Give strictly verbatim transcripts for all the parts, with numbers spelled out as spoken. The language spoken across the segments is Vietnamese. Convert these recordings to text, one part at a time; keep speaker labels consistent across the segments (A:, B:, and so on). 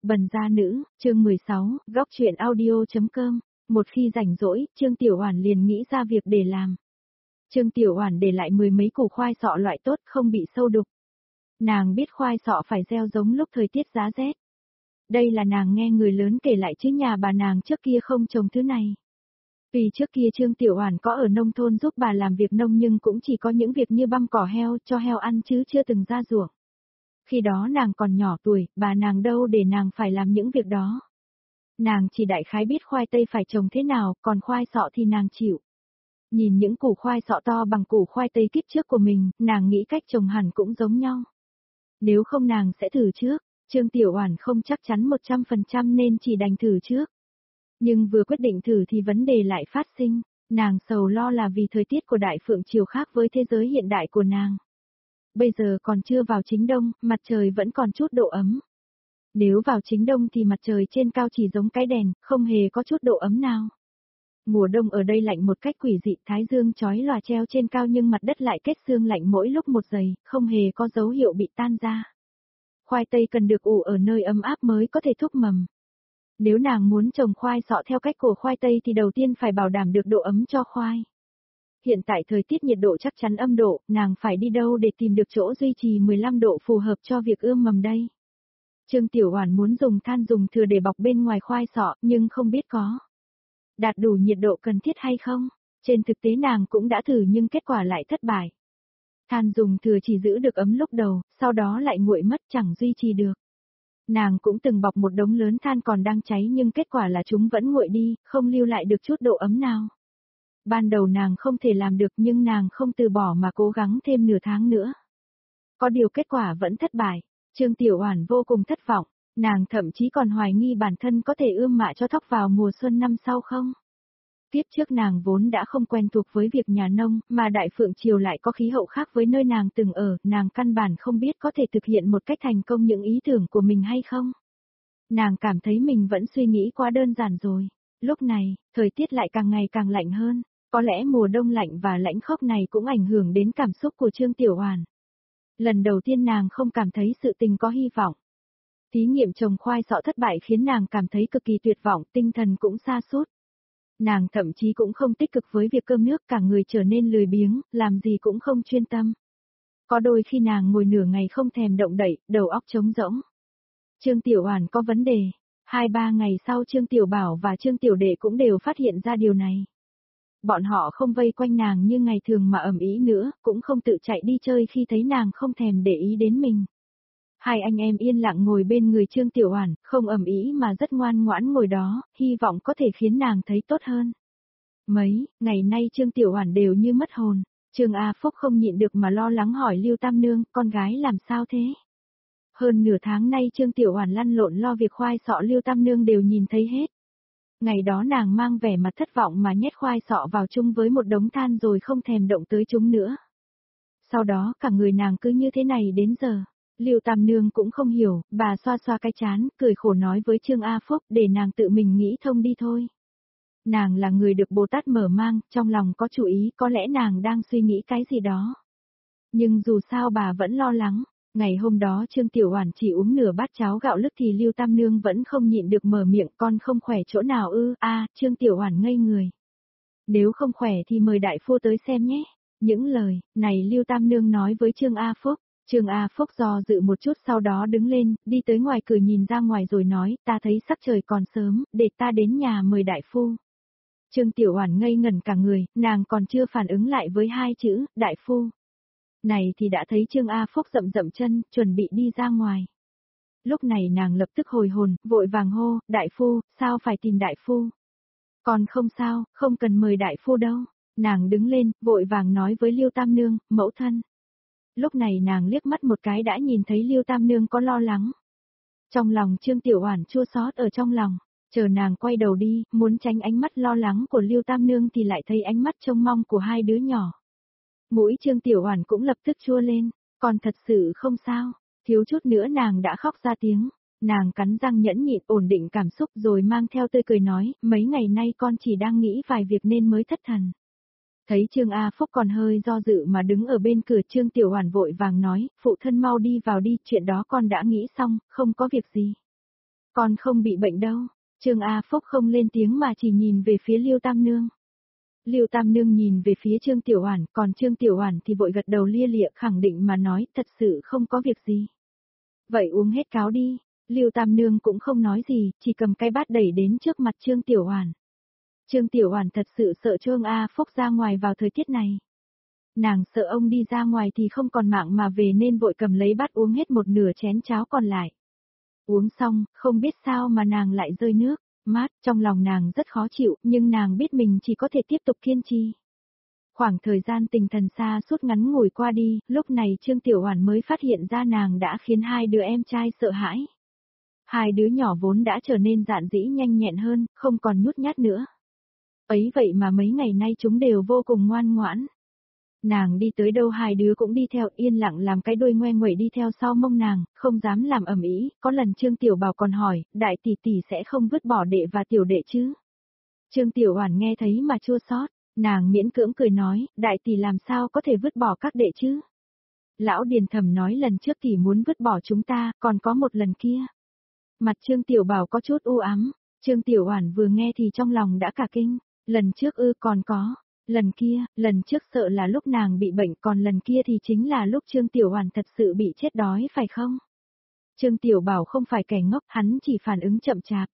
A: Bần gia nữ, chương mười sáu, góc chuyện audio.com. Một khi rảnh rỗi, Trương Tiểu Oản liền nghĩ ra việc để làm. Trương Tiểu Oản để lại mười mấy củ khoai sọ loại tốt không bị sâu đục. Nàng biết khoai sọ phải gieo giống lúc thời tiết giá rét. Đây là nàng nghe người lớn kể lại chứ nhà bà nàng trước kia không trồng thứ này. Vì trước kia Trương Tiểu Oản có ở nông thôn giúp bà làm việc nông nhưng cũng chỉ có những việc như băm cỏ heo cho heo ăn chứ chưa từng ra ruộng. Khi đó nàng còn nhỏ tuổi, bà nàng đâu để nàng phải làm những việc đó. Nàng chỉ đại khái biết khoai tây phải trồng thế nào, còn khoai sọ thì nàng chịu. Nhìn những củ khoai sọ to bằng củ khoai tây kiếp trước của mình, nàng nghĩ cách trồng hẳn cũng giống nhau. Nếu không nàng sẽ thử trước, Trương Tiểu Oản không chắc chắn một trăm phần trăm nên chỉ đành thử trước. Nhưng vừa quyết định thử thì vấn đề lại phát sinh, nàng sầu lo là vì thời tiết của Đại Phượng Triều khác với thế giới hiện đại của nàng. Bây giờ còn chưa vào chính đông, mặt trời vẫn còn chút độ ấm. Nếu vào chính đông thì mặt trời trên cao chỉ giống cái đèn, không hề có chút độ ấm nào. Mùa đông ở đây lạnh một cách quỷ dị, thái dương chói lòa treo trên cao nhưng mặt đất lại kết sương lạnh mỗi lúc một giây, không hề có dấu hiệu bị tan ra. Khoai tây cần được ủ ở nơi ấm áp mới có thể thúc mầm. Nếu nàng muốn trồng khoai sọ theo cách của khoai tây thì đầu tiên phải bảo đảm được độ ấm cho khoai. Hiện tại thời tiết nhiệt độ chắc chắn âm độ, nàng phải đi đâu để tìm được chỗ duy trì mười lăm độ phù hợp cho việc ươm mầm đây? Trương Tiểu Oản muốn dùng than dùng thừa để bọc bên ngoài khoai sọ, nhưng không biết có đạt đủ nhiệt độ cần thiết hay không. Trên thực tế nàng cũng đã thử nhưng kết quả lại thất bại. Than dùng thừa chỉ giữ được ấm lúc đầu, sau đó lại nguội mất chẳng duy trì được. Nàng cũng từng bọc một đống lớn than còn đang cháy nhưng kết quả là chúng vẫn nguội đi, không lưu lại được chút độ ấm nào. Ban đầu nàng không thể làm được nhưng nàng không từ bỏ mà cố gắng thêm nửa tháng nữa. Có điều kết quả vẫn thất bại, Trương Tiểu Oản vô cùng thất vọng, nàng thậm chí còn hoài nghi bản thân có thể ươm mạ cho thóc vào mùa xuân năm sau không. Tiếp trước nàng vốn đã không quen thuộc với việc nhà nông, mà Đại Phượng Triều lại có khí hậu khác với nơi nàng từng ở, nàng căn bản không biết có thể thực hiện một cách thành công những ý tưởng của mình hay không. Nàng cảm thấy mình vẫn suy nghĩ quá đơn giản rồi. Lúc này, thời tiết lại càng ngày càng lạnh hơn, có lẽ mùa đông lạnh và lãnh khốc này cũng ảnh hưởng đến cảm xúc của Trương Tiểu Oản. Lần đầu tiên nàng không cảm thấy sự tình có hy vọng. Thí nghiệm trồng khoai sọ thất bại khiến nàng cảm thấy cực kỳ tuyệt vọng, tinh thần cũng sa sút. Nàng thậm chí cũng không tích cực với việc cơm nước, cả người trở nên lười biếng, làm gì cũng không chuyên tâm. Có đôi khi nàng ngồi nửa ngày không thèm động đậy, đầu óc trống rỗng. Trương Tiểu Oản có vấn đề. Hai ba ngày sau Trương Tiểu Bảo và Trương Tiểu Đệ cũng đều phát hiện ra điều này. Bọn họ không vây quanh nàng như ngày thường mà ầm ĩ nữa, cũng không tự chạy đi chơi khi thấy nàng không thèm để ý đến mình. Hai anh em yên lặng ngồi bên người Trương Tiểu Oản, không ầm ĩ mà rất ngoan ngoãn ngồi đó, hy vọng có thể khiến nàng thấy tốt hơn. Mấy ngày nay Trương Tiểu Oản đều như mất hồn, Trương A Phúc không nhịn được mà lo lắng hỏi Lưu Tam Nương, con gái làm sao thế? Hơn nửa tháng nay Trương Tiểu Oản lăn lộn lo việc khoai sọ, Lưu Tam Nương đều nhìn thấy hết. Ngày đó nàng mang vẻ mặt thất vọng mà nhét khoai sọ vào chung với một đống than rồi không thèm động tới chúng nữa. Sau đó cả người nàng cứ như thế này đến giờ. Lưu Tam Nương cũng không hiểu, bà xoa xoa cái trán, cười khổ nói với Trương A Phúc để nàng tự mình nghĩ thông đi thôi. Nàng là người được Bồ Tát mở mang, trong lòng có chủ ý, có lẽ nàng đang suy nghĩ cái gì đó. Nhưng dù sao bà vẫn lo lắng. Ngày hôm đó Trương Tiểu Oản chỉ uống nửa bát cháo gạo lứt thì Lưu Tam Nương vẫn không nhịn được mở miệng, con không khỏe chỗ nào ư? A, à, Trương Tiểu Oản ngây người. Nếu không khỏe thì mời đại phu tới xem nhé. Những lời này Lưu Tam Nương nói với Trương A Phúc. Trương A Phúc do dự một chút sau đó đứng lên, đi tới ngoài cửa nhìn ra ngoài rồi nói, ta thấy sắc trời còn sớm, để ta đến nhà mời đại phu. Trương Tiểu Oản ngây ngẩn cả người, nàng còn chưa phản ứng lại với hai chữ, đại phu. Này thì đã thấy Trương A Phúc rậm rậm chân, chuẩn bị đi ra ngoài. Lúc này nàng lập tức hồi hồn, vội vàng hô, đại phu, sao phải tìm đại phu? Còn không sao, không cần mời đại phu đâu. Nàng đứng lên, vội vàng nói với Lưu Tam Nương, mẫu thân. Lúc này nàng liếc mắt một cái đã nhìn thấy Lưu Tam Nương có lo lắng. Trong lòng Trương Tiểu Oản chua xót ở trong lòng, chờ nàng quay đầu đi, muốn tránh ánh mắt lo lắng của Lưu Tam Nương thì lại thấy ánh mắt trông mong của hai đứa nhỏ. Mũi Trương Tiểu Oản cũng lập tức chua lên, còn thật sự không sao, thiếu chút nữa nàng đã khóc ra tiếng. Nàng cắn răng nhẫn nhịn ổn định cảm xúc rồi mang theo tươi cười nói, mấy ngày nay con chỉ đang nghĩ vài việc nên mới thất thần. Thấy Trương A Phúc còn hơi do dự mà đứng ở bên cửa, Trương Tiểu Oản vội vàng nói, phụ thân mau đi vào đi, chuyện đó con đã nghĩ xong, không có việc gì. Con không bị bệnh đâu. Trương A Phúc không lên tiếng mà chỉ nhìn về phía Liêu Tam Nương. Liêu Tam Nương nhìn về phía Trương Tiểu Oản, còn Trương Tiểu Oản thì vội gật đầu lia lịa khẳng định mà nói thật sự không có việc gì. Vậy uống hết cáo đi. Liêu Tam Nương cũng không nói gì, chỉ cầm cái bát đẩy đến trước mặt Trương Tiểu Oản. Trương Tiểu Oản thật sự sợ Trương A Phúc ra ngoài vào thời tiết này. Nàng sợ ông đi ra ngoài thì không còn mạng mà về nên vội cầm lấy bát uống hết một nửa chén cháo còn lại. Uống xong, không biết sao mà nàng lại rơi nước, mát, trong lòng nàng rất khó chịu, nhưng nàng biết mình chỉ có thể tiếp tục kiên trì. Khoảng thời gian tình thần xa suốt ngắn ngủi qua đi, lúc này Trương Tiểu Oản mới phát hiện ra nàng đã khiến hai đứa em trai sợ hãi. Hai đứa nhỏ vốn đã trở nên dạn dĩ nhanh nhẹn hơn, không còn nhút nhát nữa. Ấy vậy mà mấy ngày nay chúng đều vô cùng ngoan ngoãn. Nàng đi tới đâu hai đứa cũng đi theo yên lặng làm cái đuôi ngoe nguẩy đi theo sau mông nàng, không dám làm ầm ĩ. Có lần Trương Tiểu Bảo còn hỏi, đại tỷ tỷ sẽ không vứt bỏ đệ và tiểu đệ chứ? Trương Tiểu Oản nghe thấy mà chua xót, nàng miễn cưỡng cười nói, đại tỷ làm sao có thể vứt bỏ các đệ chứ? Lão Điền Thẩm nói lần trước tỷ muốn vứt bỏ chúng ta, còn có một lần kia. Mặt Trương Tiểu Bảo có chút u ám, Trương Tiểu Oản vừa nghe thì trong lòng đã cả kinh, lần trước ư còn có. Lần kia, lần trước sợ là lúc nàng bị bệnh, còn lần kia thì chính là lúc Trương Tiểu Oản thật sự bị chết đói phải không? Trương Tiểu Bảo không phải kẻ ngốc, hắn chỉ phản ứng chậm chạp.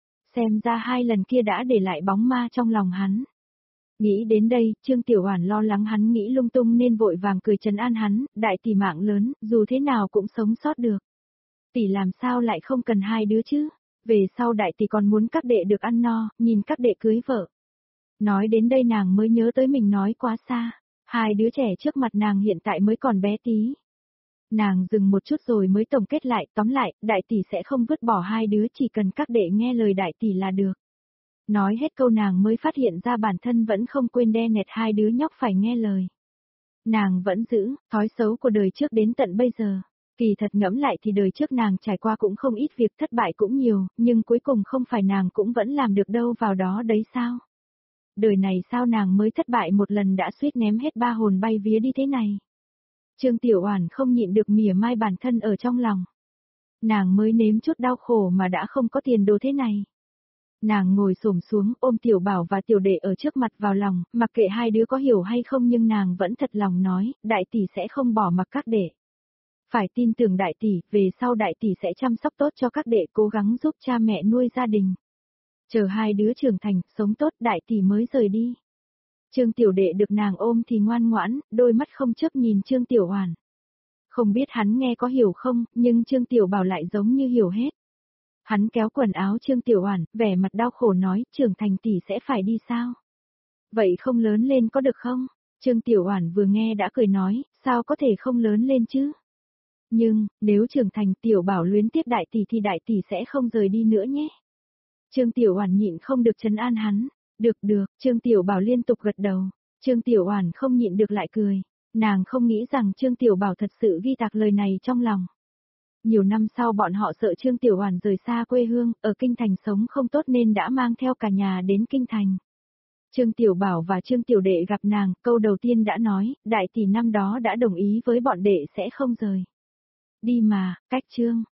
A: Xem ra hai lần kia đã để lại bóng ma trong lòng hắn. Nghĩ đến đây, Trương Tiểu Oản lo lắng hắn nghĩ lung tung nên vội vàng cười trấn an hắn, đại tỷ mạng lớn, dù thế nào cũng sống sót được. Tỷ làm sao lại không cần hai đứa chứ? Về sau đại tỷ còn muốn các đệ được ăn no, nhìn các đệ cưới vợ. Nói đến đây nàng mới nhớ tới mình nói quá xa, hai đứa trẻ trước mặt nàng hiện tại mới còn bé tí. Nàng dừng một chút rồi mới tổng kết lại, tóm lại, đại tỷ sẽ không vứt bỏ hai đứa, chỉ cần các đệ nghe lời đại tỷ là được. Nói hết câu nàng mới phát hiện ra bản thân vẫn không quên đe nẹt hai đứa nhóc phải nghe lời. Nàng vẫn giữ thói xấu của đời trước đến tận bây giờ. Kỳ thật ngẫm lại thì đời trước nàng trải qua cũng không ít việc thất bại cũng nhiều, nhưng cuối cùng không phải nàng cũng vẫn làm được đâu vào đó đấy sao? Đời này sao nàng mới thất bại một lần đã suýt ném hết ba hồn bay vía đi thế này. Trương Tiểu Oản không nhịn được mỉa mai bản thân ở trong lòng. Nàng mới nếm chút đau khổ mà đã không có tiền đồ thế này. Nàng ngồi xổm xuống ôm Tiểu Bảo và Tiểu Đệ ở trước mặt vào lòng, mặc kệ hai đứa có hiểu hay không nhưng nàng vẫn thật lòng nói, đại tỷ sẽ không bỏ mặc các đệ. Phải tin tưởng đại tỷ, về sau đại tỷ sẽ chăm sóc tốt cho các đệ, cố gắng giúp cha mẹ nuôi gia đình. Chờ hai đứa trưởng thành, sống tốt đại tỷ mới rời đi. Trương Tiểu Đệ được nàng ôm thì ngoan ngoãn, đôi mắt không chớp nhìn Trương Tiểu Oản. Không biết hắn nghe có hiểu không, nhưng Trương Tiểu Bảo lại giống như hiểu hết. Hắn kéo quần áo Trương Tiểu Oản, vẻ mặt đau khổ nói, trưởng thành tỷ sẽ phải đi sao? Vậy không lớn lên có được không? Trương Tiểu Oản vừa nghe đã cười nói, sao có thể không lớn lên chứ? Nhưng, nếu trưởng thành Tiểu Bảo luyến tiếc đại tỷ thì đại tỷ sẽ không rời đi nữa nhé. Trương Tiểu Oản nhịn không được trấn an hắn. Được được, Trương Tiểu Bảo liên tục gật đầu. Trương Tiểu Oản không nhịn được lại cười. Nàng không nghĩ rằng Trương Tiểu Bảo thật sự ghi tạc lời này trong lòng. Nhiều năm sau bọn họ sợ Trương Tiểu Oản rời xa quê hương, ở Kinh Thành sống không tốt nên đã mang theo cả nhà đến Kinh Thành. Trương Tiểu Bảo và Trương Tiểu Đệ gặp nàng, câu đầu tiên đã nói, đại tỷ năm đó đã đồng ý với bọn đệ sẽ không rời. Đi mà, cách Trương.